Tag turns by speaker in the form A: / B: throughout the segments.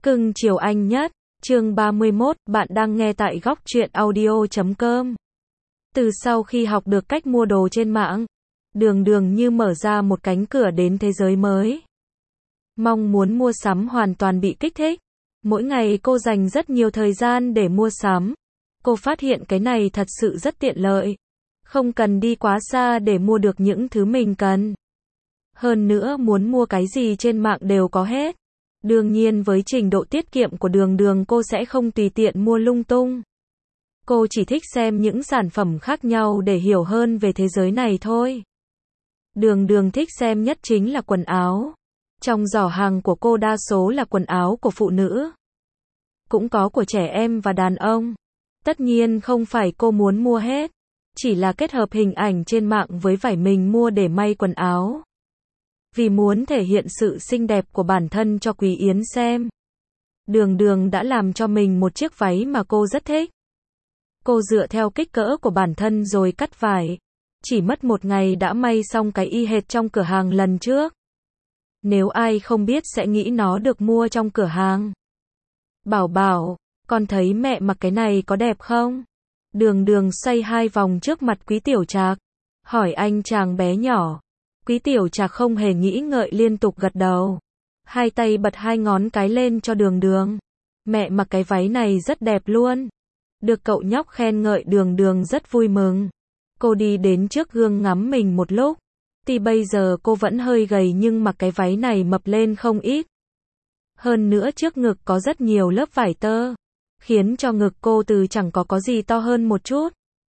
A: Cưng chiều anh nhất, chương 31, bạn đang nghe tại góc truyện audio.com. Từ sau khi học được cách mua đồ trên mạng, Đường Đường như mở ra một cánh cửa đến thế giới mới. Mong muốn mua sắm hoàn toàn bị kích thích. Mỗi ngày cô dành rất nhiều thời gian để mua sắm. Cô phát hiện cái này thật sự rất tiện lợi. Không cần đi quá xa để mua được những thứ mình cần. Hơn nữa muốn mua cái gì trên mạng đều có hết. Đương nhiên với trình độ tiết kiệm của Đường Đường cô sẽ không tùy tiện mua lung tung. Cô chỉ thích xem những sản phẩm khác nhau để hiểu hơn về thế giới này thôi. Đường Đường thích xem nhất chính là quần áo. Trong giỏ hàng của cô đa số là quần áo của phụ nữ. Cũng có của trẻ em và đàn ông. Tất nhiên không phải cô muốn mua hết. Chỉ là kết hợp hình ảnh trên mạng với vải mình mua để may quần áo. Vì muốn thể hiện sự xinh đẹp của bản thân cho Quý Yến xem. Đường Đường đã làm cho mình một chiếc váy mà cô rất thích. Cô dựa theo kích cỡ của bản thân rồi cắt vải. Chỉ mất một ngày đã may xong cái y hệt trong cửa hàng lần trước. Nếu ai không biết sẽ nghĩ nó được mua trong cửa hàng. Bảo Bảo, con thấy mẹ mặc cái này có đẹp không? Đường Đường xoay hai vòng trước mặt Quý Tiểu Trạc. Hỏi anh chàng bé nhỏ. Quý Tiểu Trạc không hề nghĩ ngợi liên tục gật đầu. Hai tay bật hai ngón cái lên cho Đường Đường. Mẹ mặc cái váy này rất đẹp luôn. Được cậu nhóc khen ngợi Đường Đường rất vui mừng. Cô đi đến trước gương ngắm mình một lúc. Thì bây giờ cô vẫn hơi gầy nhưng mặc cái váy này mập lên không ít. Hơn nữa trước ngực có rất nhiều lớp vải tơ. Khiến cho ngực cô từ chẳng có gì to hơn một chút.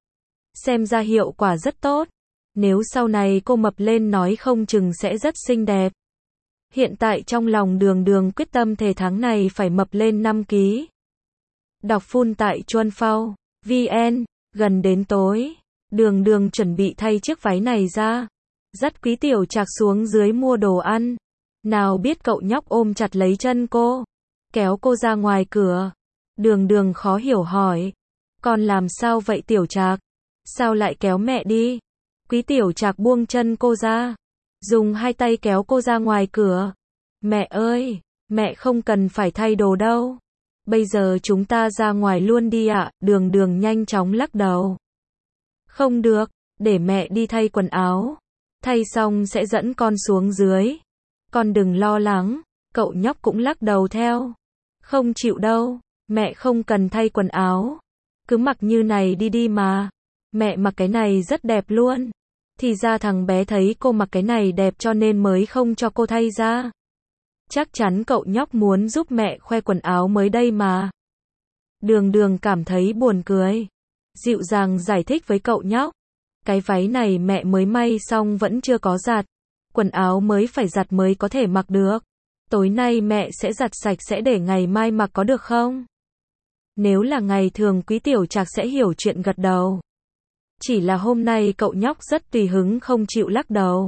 A: Xem ra hiệu quả rất tốt. Nếu sau này cô mập lên nói không chừng sẽ rất xinh đẹp. Hiện tại trong lòng Đường Đường quyết tâm thề tháng này phải mập lên 5 kg. Đọc full tại Chuan Phao, VN, gần đến tối. Đường Đường chuẩn bị thay chiếc váy này ra. Dắt Quý Tiểu Trạc xuống dưới mua đồ ăn. Nào biết cậu nhóc ôm chặt lấy chân cô. Kéo cô ra ngoài cửa. Đường Đường khó hiểu hỏi. Con làm sao vậy Tiểu Trạc? Sao lại kéo mẹ đi? Quý Tiểu Trạc buông chân cô ra. Dùng hai tay kéo cô ra ngoài cửa. Mẹ ơi, mẹ không cần phải thay đồ đâu. Bây giờ chúng ta ra ngoài luôn đi ạ. Đường Đường nhanh chóng lắc đầu. Không được, để mẹ đi thay quần áo. Thay xong sẽ dẫn con xuống dưới. Con đừng lo lắng. Cậu nhóc cũng lắc đầu theo. Không chịu đâu, mẹ không cần thay quần áo. Cứ mặc như này đi đi mà. Mẹ mặc cái này rất đẹp luôn. Thì ra thằng bé thấy cô mặc cái này đẹp cho nên mới không cho cô thay ra. Chắc chắn cậu nhóc muốn giúp mẹ khoe quần áo mới đây mà. Đường Đường cảm thấy buồn cười. Dịu dàng giải thích với cậu nhóc. Cái váy này mẹ mới may xong vẫn chưa có giặt. Quần áo mới phải giặt mới có thể mặc được. Tối nay mẹ sẽ giặt sạch sẽ để ngày mai mặc có được không? Nếu là ngày thường Quý Tiểu Trạc sẽ hiểu chuyện gật đầu. Chỉ là hôm nay cậu nhóc rất tùy hứng không chịu lắc đầu.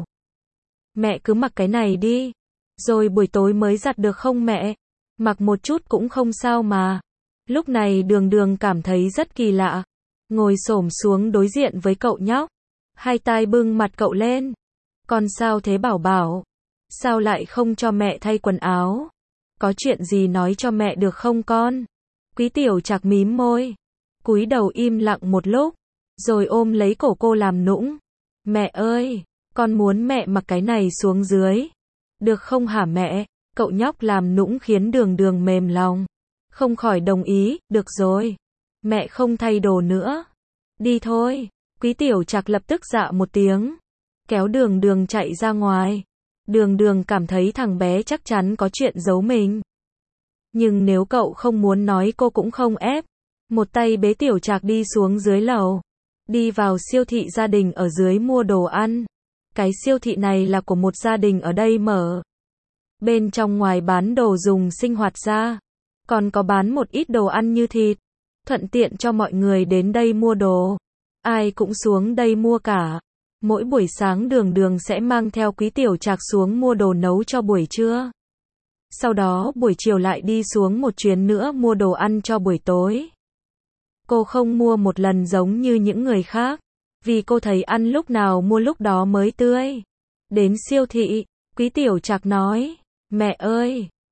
A: Mẹ cứ mặc cái này đi. Rồi buổi tối mới giặt được không mẹ? Mặc một chút cũng không sao mà. Lúc này Đường Đường cảm thấy rất kỳ lạ. Ngồi xổm xuống đối diện với cậu nhóc. Hai tay bưng mặt cậu lên. Con sao thế Bảo Bảo? Sao lại không cho mẹ thay quần áo? Có chuyện gì nói cho mẹ được không con? Quý Tiểu Trạc mím môi. Cúi đầu im lặng một lúc. Rồi ôm lấy cổ cô làm nũng. Mẹ ơi, con muốn mẹ mặc cái này xuống dưới. Được không hả mẹ? Cậu nhóc làm nũng khiến Đường Đường mềm lòng. Không khỏi đồng ý, được rồi. Mẹ không thay đồ nữa. Đi thôi. Quý Tiểu Trạc lập tức dạ một tiếng. Kéo Đường Đường chạy ra ngoài. Đường Đường cảm thấy thằng bé chắc chắn có chuyện giấu mình. Nhưng nếu cậu không muốn nói cô cũng không ép. Một tay bế Tiểu Trạc đi xuống dưới lầu. Đi vào siêu thị gia đình ở dưới mua đồ ăn. Cái siêu thị này là của một gia đình ở đây mở. Bên trong ngoài bán đồ dùng sinh hoạt ra. Còn có bán một ít đồ ăn như thịt. Thuận tiện cho mọi người đến đây mua đồ. Ai cũng xuống đây mua cả. Mỗi buổi sáng Đường Đường sẽ mang theo Quý Tiểu Trạc xuống mua đồ nấu cho buổi trưa. Sau đó buổi chiều lại đi xuống một chuyến nữa mua đồ ăn cho buổi tối. Cô không mua một lần giống như những người khác. Vì cô thấy ăn lúc nào mua lúc đó mới tươi. Đến siêu thị, Quý Tiểu Trạc nói. Mẹ ơi,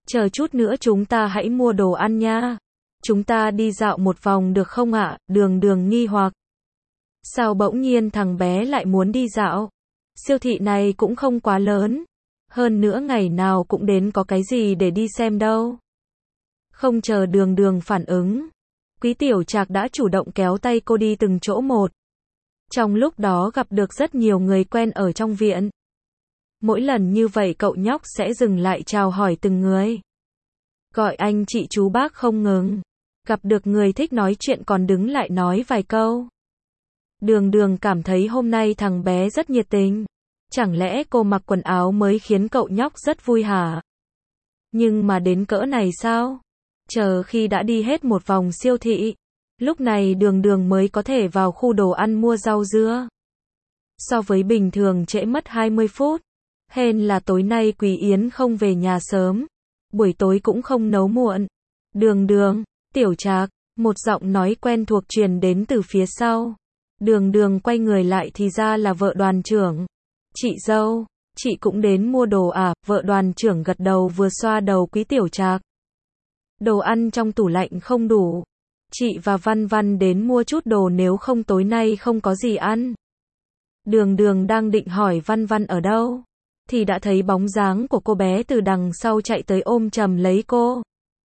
A: chờ chút nữa chúng ta hãy mua đồ ăn nha. Chúng ta đi dạo một vòng được không ạ? Đường Đường nghi hoặc. Sao bỗng nhiên thằng bé lại muốn đi dạo? Siêu thị này cũng không quá lớn. Hơn nữa ngày nào cũng đến, có cái gì để đi xem đâu. Không chờ Đường Đường phản ứng, Quý Tiểu Trạc đã chủ động kéo tay cô đi từng chỗ một. Trong lúc đó gặp được rất nhiều người quen ở trong viện. Mỗi lần như vậy cậu nhóc sẽ dừng lại chào hỏi từng người. Gọi anh chị chú bác không ngừng. Gặp được người thích nói chuyện còn đứng lại nói vài câu. Đường Đường cảm thấy hôm nay thằng bé rất nhiệt tình. Chẳng lẽ cô mặc quần áo mới khiến cậu nhóc rất vui hả? Nhưng mà đến cỡ này sao? Chờ khi đã đi hết một vòng siêu thị, lúc này Đường Đường mới có thể vào khu đồ ăn mua rau dưa. So với bình thường trễ mất 20 phút. Hên là tối nay Quý Yến không về nhà sớm. Buổi tối cũng không nấu muộn. Đường Đường, Tiểu Trạc, một giọng nói quen thuộc truyền đến từ phía sau. Đường Đường quay người lại thì ra là vợ đoàn trưởng. Chị dâu, chị cũng đến mua đồ à? Vợ đoàn trưởng gật đầu vừa xoa đầu Quý Tiểu Trạc. Đồ ăn trong tủ lạnh không đủ. Chị và Văn Văn đến mua chút đồ nếu không tối nay không có gì ăn. Đường Đường đang định hỏi Văn Văn ở đâu, thì đã thấy bóng dáng của cô bé từ đằng sau chạy tới ôm chầm lấy cô.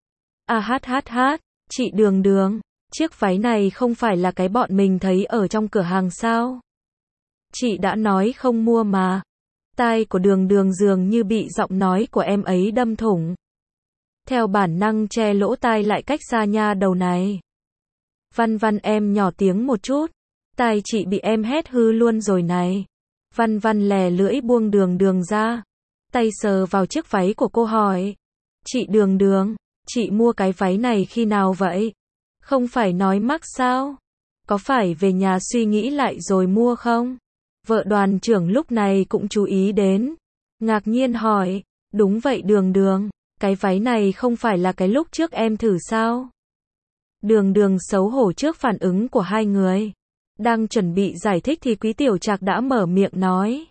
A: Chị Đường Đường, chiếc váy này không phải là cái bọn mình thấy ở trong cửa hàng sao? Chị đã nói không mua mà. Tai của Đường Đường dường như bị giọng nói của em ấy đâm thủng. Theo bản năng che lỗ tai lại cách xa nha đầu này. Văn Văn em nhỏ tiếng một chút. Tai chị bị em hét hư luôn rồi này. Văn Văn lè lưỡi buông Đường Đường ra. Tay sờ vào chiếc váy của cô hỏi. Chị Đường Đường, chị mua cái váy này khi nào vậy? Không phải nói mắc sao? Có phải về nhà suy nghĩ lại rồi mua không? Vợ đoàn trưởng lúc này cũng chú ý đến. Ngạc nhiên hỏi. Đúng vậy Đường Đường, cái váy này không phải là cái lúc trước em thử sao? Đường Đường xấu hổ trước phản ứng của hai người. Đang chuẩn bị giải thích thì Quý Tiểu Trạc đã mở miệng nói.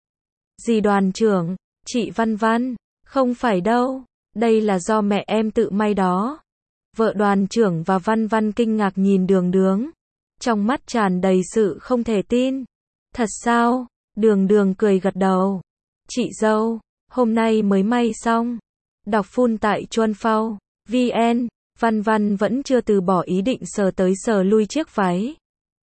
A: Dì đoàn trưởng, chị Văn Văn, không phải đâu, đây là do mẹ em tự may đó. Vợ đoàn trưởng và Văn Văn kinh ngạc nhìn Đường Đường. Trong mắt tràn đầy sự không thể tin. Thật sao? Đường Đường cười gật đầu. Chị dâu, hôm nay mới may xong. Đọc full tại Chuan Phao VN. Văn Văn vẫn chưa từ bỏ ý định sờ tới sờ lui chiếc váy.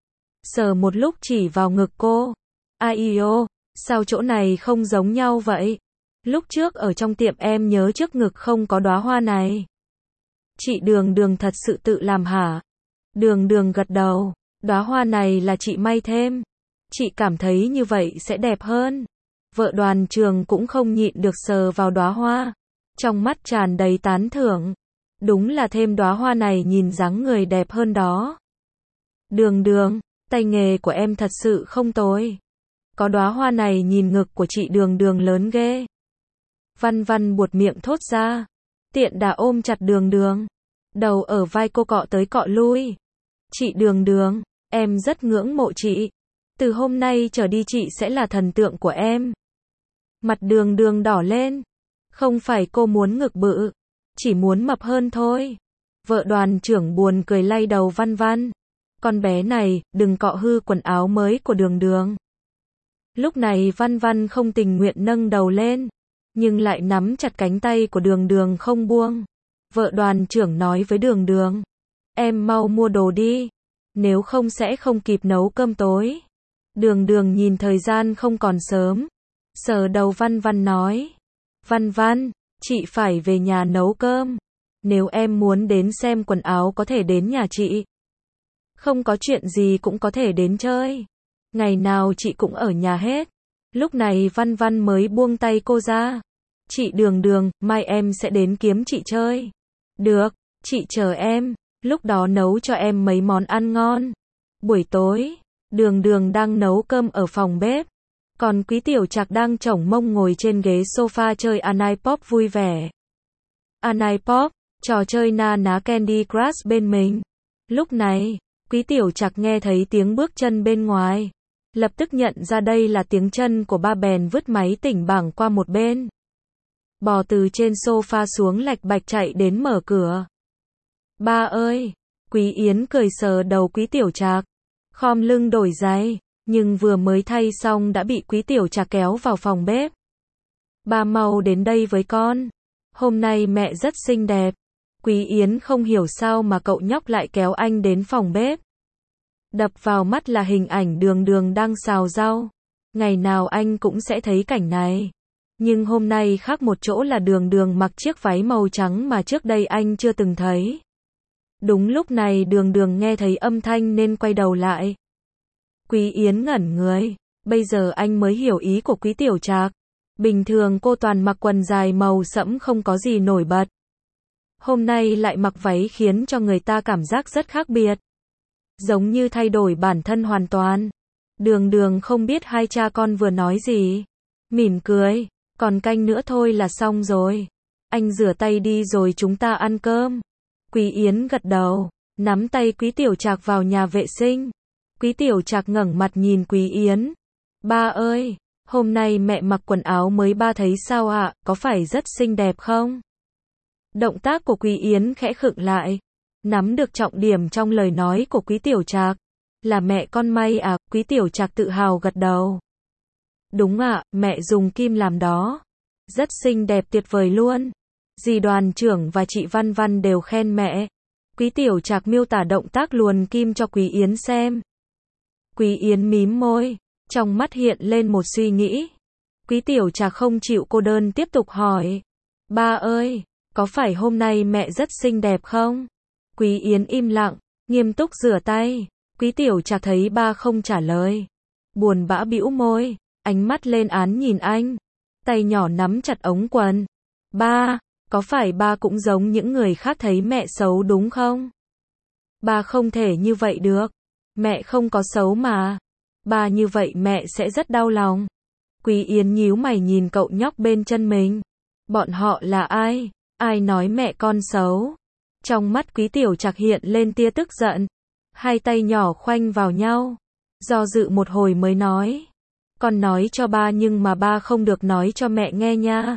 A: Sờ một lúc chỉ vào ngực cô. Ai sao chỗ này không giống nhau vậy? Lúc trước ở trong tiệm em nhớ trước ngực không có đóa hoa này. Chị Đường Đường thật sự tự làm hả? Đường Đường gật đầu. Đóa hoa này là chị may thêm. Chị cảm thấy như vậy sẽ đẹp hơn. Vợ đoàn trưởng cũng không nhịn được sờ vào đóa hoa. Trong mắt tràn đầy tán thưởng. Đúng là thêm đóa hoa này nhìn dáng người đẹp hơn đó. Đường Đường, tay nghề của em thật sự không tồi. Có đóa hoa này nhìn ngực của chị Đường Đường lớn ghê. Văn Văn buột miệng thốt ra. Tiện đà ôm chặt Đường Đường. Đầu ở vai cô cọ tới cọ lui. Chị Đường Đường, em rất ngưỡng mộ chị. Từ hôm nay trở đi chị sẽ là thần tượng của em. Mặt Đường Đường đỏ lên. Không phải cô muốn ngực bự, chỉ muốn mập hơn thôi. Vợ đoàn trưởng buồn cười lay đầu Văn Văn. Con bé này, đừng cọ hư quần áo mới của Đường Đường. Lúc này Văn Văn không tình nguyện nâng đầu lên, nhưng lại nắm chặt cánh tay của Đường Đường không buông. Vợ đoàn trưởng nói với Đường Đường. Em mau mua đồ đi, nếu không sẽ không kịp nấu cơm tối. Đường Đường nhìn thời gian không còn sớm. Sờ đầu Văn Văn nói. Văn Văn, chị phải về nhà nấu cơm. Nếu em muốn đến xem quần áo có thể đến nhà chị. Không có chuyện gì cũng có thể đến chơi. Ngày nào chị cũng ở nhà hết. Lúc này Văn Văn mới buông tay cô ra. Chị Đường Đường, mai em sẽ đến kiếm chị chơi. Được, chị chờ em. Lúc đó nấu cho em mấy món ăn ngon. Buổi tối, Đường Đường đang nấu cơm ở phòng bếp. Còn Quý Tiểu Trạc đang chổng mông ngồi trên ghế sofa chơi Anipop vui vẻ. Anipop, trò chơi na ná Candy Crush bên mình. Lúc này, Quý Tiểu Trạc nghe thấy tiếng bước chân bên ngoài. Lập tức nhận ra đây là tiếng chân của ba bèn vứt máy tỉnh bảng qua một bên. bò từ trên sofa xuống lạch bạch chạy đến mở cửa. Ba ơi! Quý Yến cười sờ đầu Quý Tiểu Trạc, khom lưng đổi giày, nhưng vừa mới thay xong đã bị Quý Tiểu Trạc kéo vào phòng bếp. Ba mau đến đây với con. Hôm nay mẹ rất xinh đẹp. Quý Yến không hiểu sao mà cậu nhóc lại kéo anh đến phòng bếp. Đập vào mắt là hình ảnh Đường Đường đang xào rau. Ngày nào anh cũng sẽ thấy cảnh này. Nhưng hôm nay khác một chỗ là Đường Đường mặc chiếc váy màu trắng mà trước đây anh chưa từng thấy. Đúng lúc này Đường Đường nghe thấy âm thanh nên quay đầu lại. Quý Yến ngẩn người. Bây giờ anh mới hiểu ý của Quý Tiểu Trạc. Bình thường cô toàn mặc quần dài màu sẫm không có gì nổi bật. Hôm nay lại mặc váy khiến cho người ta cảm giác rất khác biệt. Giống như thay đổi bản thân hoàn toàn. Đường Đường không biết hai cha con vừa nói gì. Mỉm cười. Còn canh nữa thôi là xong rồi. Anh rửa tay đi rồi chúng ta ăn cơm. Quý Yến gật đầu, nắm tay Quý Tiểu Trạc vào nhà vệ sinh. Quý Tiểu Trạc ngẩng mặt nhìn Quý Yến. Ba ơi, hôm nay mẹ mặc quần áo mới ba thấy sao ạ, có phải rất xinh đẹp không? Động tác của Quý Yến khẽ khựng lại, nắm được trọng điểm trong lời nói của Quý Tiểu Trạc. Là mẹ con may à, Quý Tiểu Trạc tự hào gật đầu. Đúng ạ, mẹ dùng kim làm đó. Rất xinh đẹp tuyệt vời luôn. Dì Đoàn trưởng và chị Văn Văn đều khen mẹ. Quý Tiểu Trạc miêu tả động tác luồn kim cho Quý Yến xem. Quý Yến mím môi, trong mắt hiện lên một suy nghĩ. Quý Tiểu Trạc không chịu cô đơn tiếp tục hỏi. Ba ơi, có phải hôm nay mẹ rất xinh đẹp không? Quý Yến im lặng, nghiêm túc rửa tay. Quý Tiểu Trạc thấy ba không trả lời. Buồn bã bĩu môi, ánh mắt lên án nhìn anh. Tay nhỏ nắm chặt ống quần. Ba, có phải ba cũng giống những người khác thấy mẹ xấu đúng không? Ba không thể như vậy được. Mẹ không có xấu mà. Ba như vậy mẹ sẽ rất đau lòng. Quý Yến nhíu mày nhìn cậu nhóc bên chân mình. Bọn họ là ai? Ai nói mẹ con xấu? Trong mắt Quý Tiểu Trạc hiện lên tia tức giận. Hai tay nhỏ khoanh vào nhau. Do dự một hồi mới nói. Con nói cho ba nhưng mà ba không được nói cho mẹ nghe nha.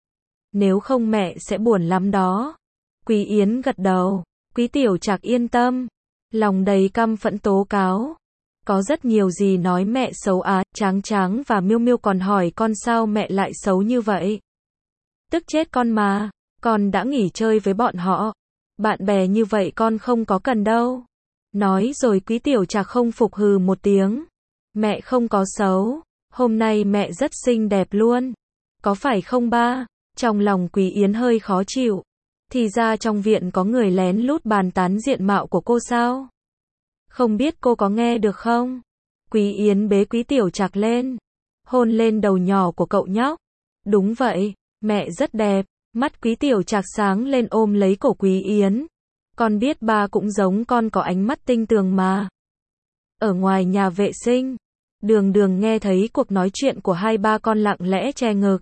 A: Nếu không mẹ sẽ buồn lắm đó. Quý Yến gật đầu. Quý Tiểu Trạc yên tâm. Lòng đầy căm phẫn tố cáo. Có rất nhiều gì nói mẹ xấu á, Tráng Tráng và Miêu Miêu còn hỏi con sao mẹ lại xấu như vậy. Tức chết con mà, con đã nghỉ chơi với bọn họ. Bạn bè như vậy con không có cần đâu. Nói rồi Quý Tiểu Trạc không phục hừ một tiếng. Mẹ không có xấu, hôm nay mẹ rất xinh đẹp luôn. Có phải không ba? Trong lòng Quý Yến hơi khó chịu. Thì ra trong viện có người lén lút bàn tán diện mạo của cô sao? Không biết cô có nghe được không? Quý Yến bế Quý Tiểu Trạc lên, hôn lên đầu nhỏ của cậu nhóc. Đúng vậy, mẹ rất đẹp. Mắt Quý Tiểu Trạc sáng lên ôm lấy cổ Quý Yến. Con biết ba cũng giống con có ánh mắt tinh tường mà. Ở ngoài nhà vệ sinh, Đường Đường nghe thấy cuộc nói chuyện của hai ba con lặng lẽ che ngực.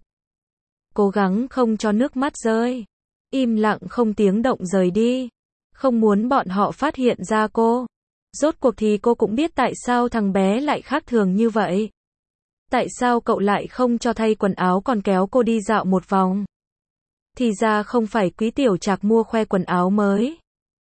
A: Cố gắng không cho nước mắt rơi. Im lặng không tiếng động rời đi. Không muốn bọn họ phát hiện ra cô. Rốt cuộc thì cô cũng biết tại sao thằng bé lại khác thường như vậy. Tại sao cậu lại không cho thay quần áo còn kéo cô đi dạo một vòng. Thì ra không phải Quý Tiểu Trạc mua khoe quần áo mới.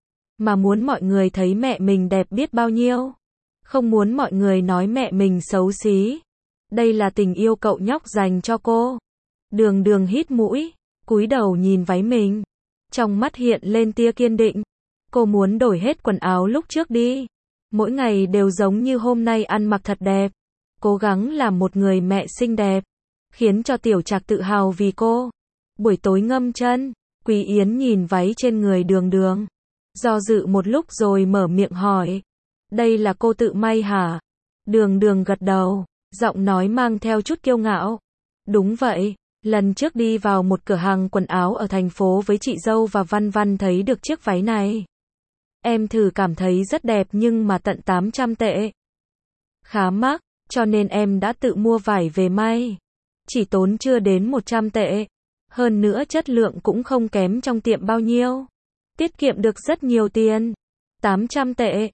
A: Mà muốn mọi người thấy mẹ mình đẹp biết bao nhiêu. Không muốn mọi người nói mẹ mình xấu xí. Đây là tình yêu cậu nhóc dành cho cô. Đường Đường hít mũi, cúi đầu nhìn váy mình. Trong mắt hiện lên tia kiên định. Cô muốn đổi hết quần áo lúc trước đi. Mỗi ngày đều giống như hôm nay ăn mặc thật đẹp. Cố gắng làm một người mẹ xinh đẹp. Khiến cho Tiểu Trạc tự hào vì cô. Buổi tối ngâm chân, Quý Yến nhìn váy trên người Đường Đường. Do dự một lúc rồi mở miệng hỏi. Đây là cô tự may hả? Đường Đường gật đầu, giọng nói mang theo chút kiêu ngạo. Đúng vậy, lần trước đi vào một cửa hàng quần áo ở thành phố với chị dâu và Văn Văn thấy được chiếc váy này. Em thử cảm thấy rất đẹp nhưng mà tận 800 tệ. Khá mắc, cho nên em đã tự mua vải về may. Chỉ tốn chưa đến 100 tệ. Hơn nữa chất lượng cũng không kém trong tiệm bao nhiêu. Tiết kiệm được rất nhiều tiền. 800 tệ.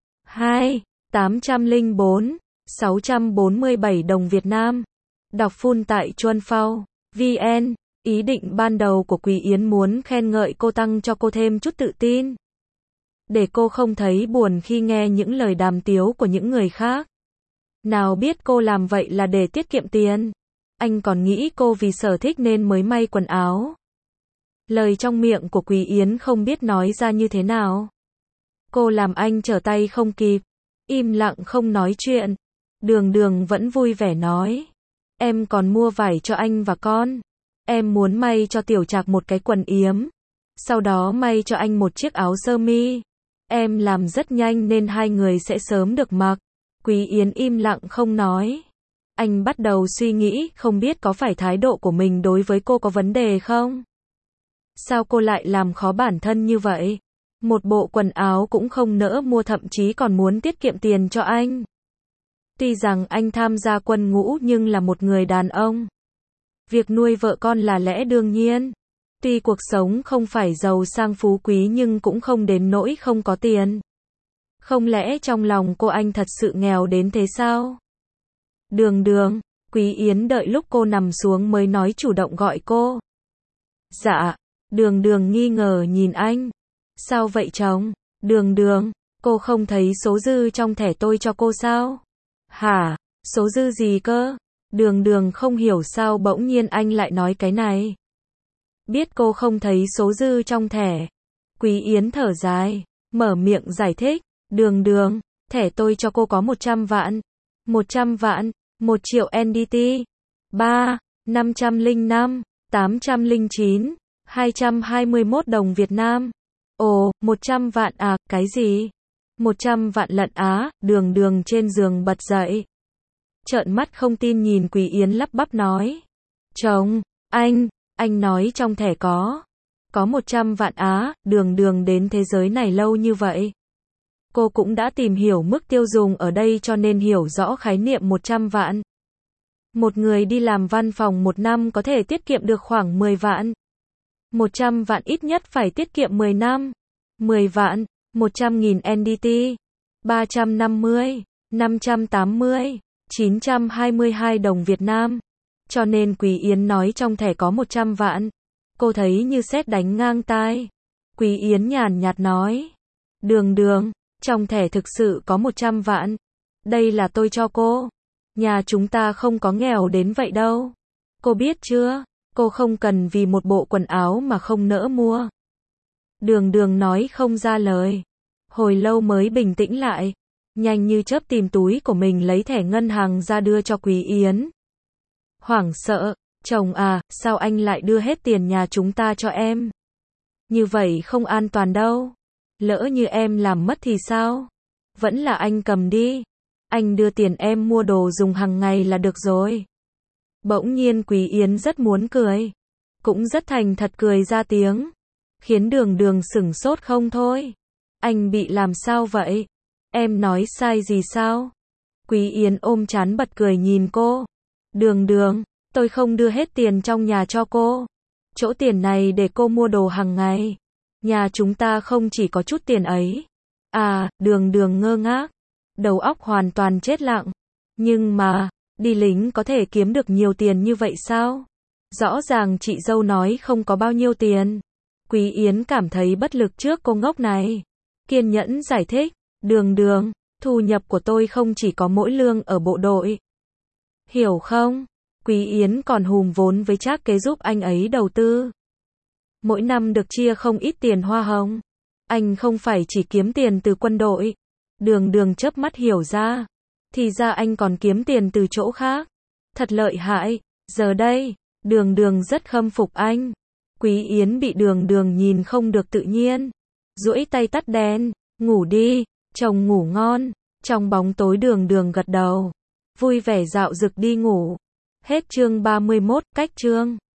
A: 804, 647 đồng Việt Nam. Đọc full tại Chuanphao, VN. Ý định ban đầu của Quý Yến muốn khen ngợi cô tăng cho cô thêm chút tự tin. Để cô không thấy buồn khi nghe những lời đàm tiếu của những người khác. Nào biết cô làm vậy là để tiết kiệm tiền. Anh còn nghĩ cô vì sở thích nên mới may quần áo. Lời trong miệng của Quý Yến không biết nói ra như thế nào. Cô làm anh trở tay không kịp. Im lặng không nói chuyện. Đường Đường vẫn vui vẻ nói. Em còn mua vải cho anh và con. Em muốn may cho Tiểu Trạc một cái quần yếm. Sau đó may cho anh một chiếc áo sơ mi. Em làm rất nhanh nên hai người sẽ sớm được mặc. Quý Yến im lặng không nói. Anh bắt đầu suy nghĩ không biết có phải thái độ của mình đối với cô có vấn đề không? Sao cô lại làm khó bản thân như vậy? Một bộ quần áo cũng không nỡ mua, thậm chí còn muốn tiết kiệm tiền cho anh. Tuy rằng anh tham gia quân ngũ nhưng là một người đàn ông. Việc nuôi vợ con là lẽ đương nhiên. Tuy cuộc sống không phải giàu sang phú quý nhưng cũng không đến nỗi không có tiền. Không lẽ trong lòng cô anh thật sự nghèo đến thế sao? Đường Đường, Quý Yến đợi lúc cô nằm xuống mới nói chủ động gọi cô. Dạ, Đường Đường nghi ngờ nhìn anh. Sao vậy chồng? Đường Đường, cô không thấy số dư trong thẻ tôi cho cô sao? Hả, số dư gì cơ? Đường Đường không hiểu sao bỗng nhiên anh lại nói cái này. Biết cô không thấy số dư trong thẻ. Quý Yến thở dài, mở miệng giải thích. Đường Đường, thẻ tôi cho cô có 100 vạn. 100 vạn, 1 triệu NDT. 3, 505, 809, 221 đồng Việt Nam. Ồ, 100 vạn à, cái gì? 100 vạn lận á, Đường Đường trên giường bật dậy. Trợn mắt không tin nhìn Quý Yến lắp bắp nói. Chồng, anh nói trong thẻ có 100 vạn á, Đường Đường đến thế giới này lâu như vậy. Cô cũng đã tìm hiểu mức tiêu dùng ở đây cho nên hiểu rõ khái niệm 100 vạn. Một người đi làm văn phòng một năm có thể tiết kiệm được khoảng 10 vạn. 100 vạn ít nhất phải tiết kiệm 10 năm. 10 vạn, 100.000 NDT. 350, 580, 922 đồng Việt Nam. Cho nên Quý Yến nói trong thẻ có 100 vạn. Cô thấy như sét đánh ngang tai. Quý Yến nhàn nhạt nói. Đường Đường, trong thẻ thực sự có 100 vạn. Đây là tôi cho cô. Nhà chúng ta không có nghèo đến vậy đâu. Cô biết chưa? Cô không cần vì một bộ quần áo mà không nỡ mua. Đường Đường nói không ra lời. Hồi lâu mới bình tĩnh lại. Nhanh như chớp tìm túi của mình lấy thẻ ngân hàng ra đưa cho Quý Yến. Hoảng sợ, chồng à, sao anh lại đưa hết tiền nhà chúng ta cho em? Như vậy không an toàn đâu. Lỡ như em làm mất thì sao? Vẫn là anh cầm đi. Anh đưa tiền em mua đồ dùng hàng ngày là được rồi. Bỗng nhiên Quý Yến rất muốn cười. Cũng rất thành thật cười ra tiếng. Khiến Đường Đường sửng sốt không thôi. Anh bị làm sao vậy? Em nói sai gì sao? Quý Yến ôm trán bật cười nhìn cô. Đường Đường, tôi không đưa hết tiền trong nhà cho cô. Chỗ tiền này để cô mua đồ hàng ngày. Nhà chúng ta không chỉ có chút tiền ấy. À, Đường Đường ngơ ngác. Đầu óc hoàn toàn chết lặng. Nhưng mà, đi lính có thể kiếm được nhiều tiền như vậy sao? Rõ ràng chị dâu nói không có bao nhiêu tiền. Quý Yến cảm thấy bất lực trước cô ngốc này. Kiên nhẫn giải thích. Đường Đường, thu nhập của tôi không chỉ có mỗi lương ở bộ đội. Hiểu không? Quý Yến còn hùn vốn với Trác Kế giúp anh ấy đầu tư. Mỗi năm được chia không ít tiền hoa hồng. Anh không phải chỉ kiếm tiền từ quân đội. Đường Đường chớp mắt hiểu ra. Thì ra anh còn kiếm tiền từ chỗ khác. Thật lợi hại. Giờ đây, Đường Đường rất khâm phục anh. Quý Yến bị Đường Đường nhìn không được tự nhiên. Duỗi tay tắt đèn. Ngủ đi, chồng ngủ ngon. Trong bóng tối Đường Đường gật đầu. Vui vẻ dạo dực đi ngủ. Hết chương 31, cách chương.